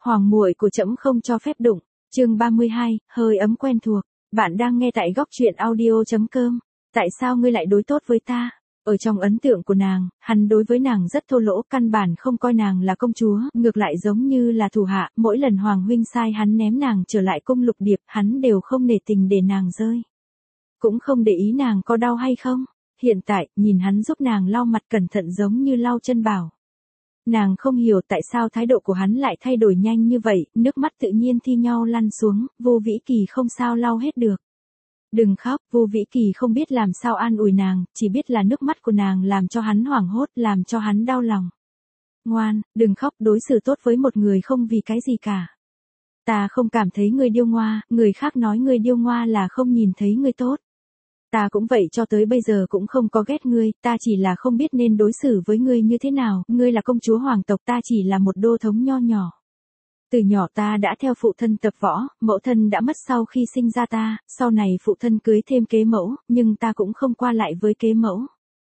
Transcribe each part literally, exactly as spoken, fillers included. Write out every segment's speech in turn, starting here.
Hoàng muội của trẫm không cho phép đụng. Chương ba mươi hai, hơi ấm quen thuộc. Bạn đang nghe tại góc truyện audio chấm com. Tại sao ngươi lại đối tốt với ta? Ở trong ấn tượng của nàng, hắn đối với nàng rất thô lỗ, căn bản không coi nàng là công chúa, ngược lại giống như là thủ hạ, mỗi lần Hoàng huynh sai hắn ném nàng trở lại cung lục điệp, hắn đều không nể tình để nàng rơi. Cũng không để ý nàng có đau hay không. Hiện tại, nhìn hắn giúp nàng lau mặt cẩn thận giống như lau chân bảo. Nàng không hiểu tại sao thái độ của hắn lại thay đổi nhanh như vậy, nước mắt tự nhiên thi nhau lăn xuống, Vô Vĩ Kỳ không sao lau hết được. Đừng khóc, Vô Vĩ Kỳ không biết làm sao an ủi nàng, chỉ biết là nước mắt của nàng làm cho hắn hoảng hốt, làm cho hắn đau lòng. Ngoan, đừng khóc, đối xử tốt với một người không vì cái gì cả. Ta không cảm thấy ngươi điêu ngoa, người khác nói ngươi điêu ngoa là không nhìn thấy ngươi tốt. Ta cũng vậy, cho tới bây giờ cũng không có ghét ngươi, ta chỉ là không biết nên đối xử với ngươi như thế nào, ngươi là công chúa hoàng tộc, ta chỉ là một đô thống nho nhỏ. Từ nhỏ ta đã theo phụ thân tập võ, mẫu thân đã mất sau khi sinh ra ta, sau này phụ thân cưới thêm kế mẫu, nhưng ta cũng không qua lại với kế mẫu.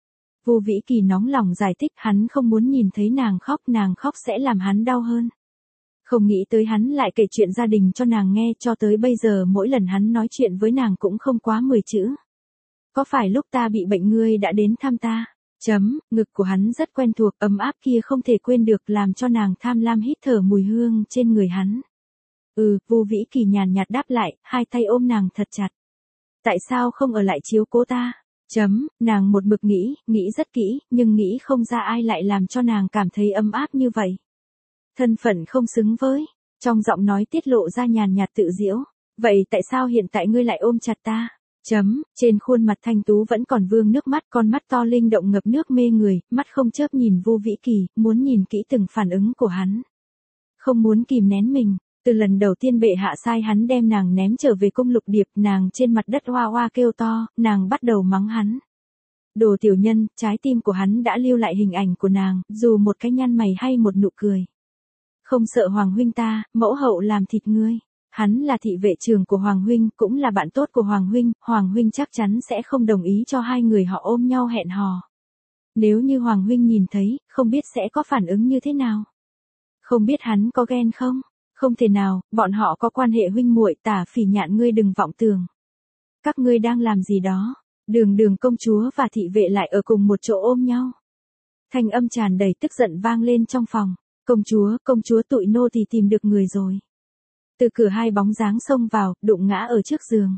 Vô Vĩ Kỳ nóng lòng giải thích, hắn không muốn nhìn thấy nàng khóc, nàng khóc sẽ làm hắn đau hơn. Không nghĩ tới hắn lại kể chuyện gia đình cho nàng nghe, cho tới bây giờ mỗi lần hắn nói chuyện với nàng cũng không quá mười chữ. Có phải lúc ta bị bệnh ngươi đã đến thăm ta? Chấm, ngực của hắn rất quen thuộc, ấm áp kia không thể quên được, làm cho nàng tham lam hít thở mùi hương trên người hắn. Ừ, Vô Vĩ Kỳ nhàn nhạt đáp lại, hai tay ôm nàng thật chặt. Tại sao không ở lại chiếu cố ta? Chấm, nàng một mực nghĩ, nghĩ rất kỹ, nhưng nghĩ không ra ai lại làm cho nàng cảm thấy ấm áp như vậy. Thân phận không xứng với, trong giọng nói tiết lộ ra nhàn nhạt tự giễu. Vậy tại sao hiện tại ngươi lại ôm chặt ta? Chấm, trên khuôn mặt thanh tú vẫn còn vương nước mắt, con mắt to linh động ngập nước mê người, mắt không chớp nhìn Vô Vĩ Kỳ, muốn nhìn kỹ từng phản ứng của hắn. Không muốn kìm nén mình, từ lần đầu tiên bệ hạ sai hắn đem nàng ném trở về cung lục điệp, nàng trên mặt đất hoa hoa kêu to, nàng bắt đầu mắng hắn. Đồ tiểu nhân, trái tim của hắn đã lưu lại hình ảnh của nàng, dù một cái nhăn mày hay một nụ cười. Không sợ Hoàng huynh ta, mẫu hậu làm thịt ngươi. Hắn là thị vệ trưởng của Hoàng huynh, cũng là bạn tốt của Hoàng huynh, Hoàng huynh chắc chắn sẽ không đồng ý cho hai người họ ôm nhau hẹn hò. Nếu như Hoàng huynh nhìn thấy, không biết sẽ có phản ứng như thế nào? Không biết hắn có ghen không? Không thể nào, bọn họ có quan hệ huynh muội, Tả Phỉ Nhạn ngươi đừng vọng tưởng. Các ngươi đang làm gì đó? Đường Đường công chúa và thị vệ lại ở cùng một chỗ ôm nhau. Thanh âm tràn đầy tức giận vang lên trong phòng. Công chúa, công chúa tụi nô thì tìm được người rồi. Từ cửa hai bóng dáng xông vào, đụng ngã ở trước giường.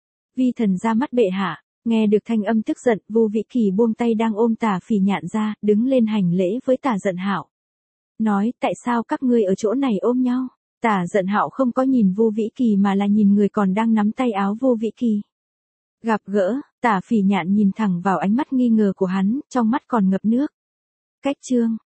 Vi thần ra mắt bệ hạ, nghe được thanh âm tức giận, Vô Vĩ Kỳ buông tay đang ôm Tả Phỉ Nhạn ra, đứng lên hành lễ với Tả Giận Hạo. Nói, tại sao các ngươi ở chỗ này ôm nhau? Tả Giận Hạo không có nhìn Vô Vĩ Kỳ mà là nhìn người còn đang nắm tay áo Vô Vĩ Kỳ. Gặp gỡ, Tả Phỉ Nhạn nhìn thẳng vào ánh mắt nghi ngờ của hắn, trong mắt còn ngập nước. Cách chương,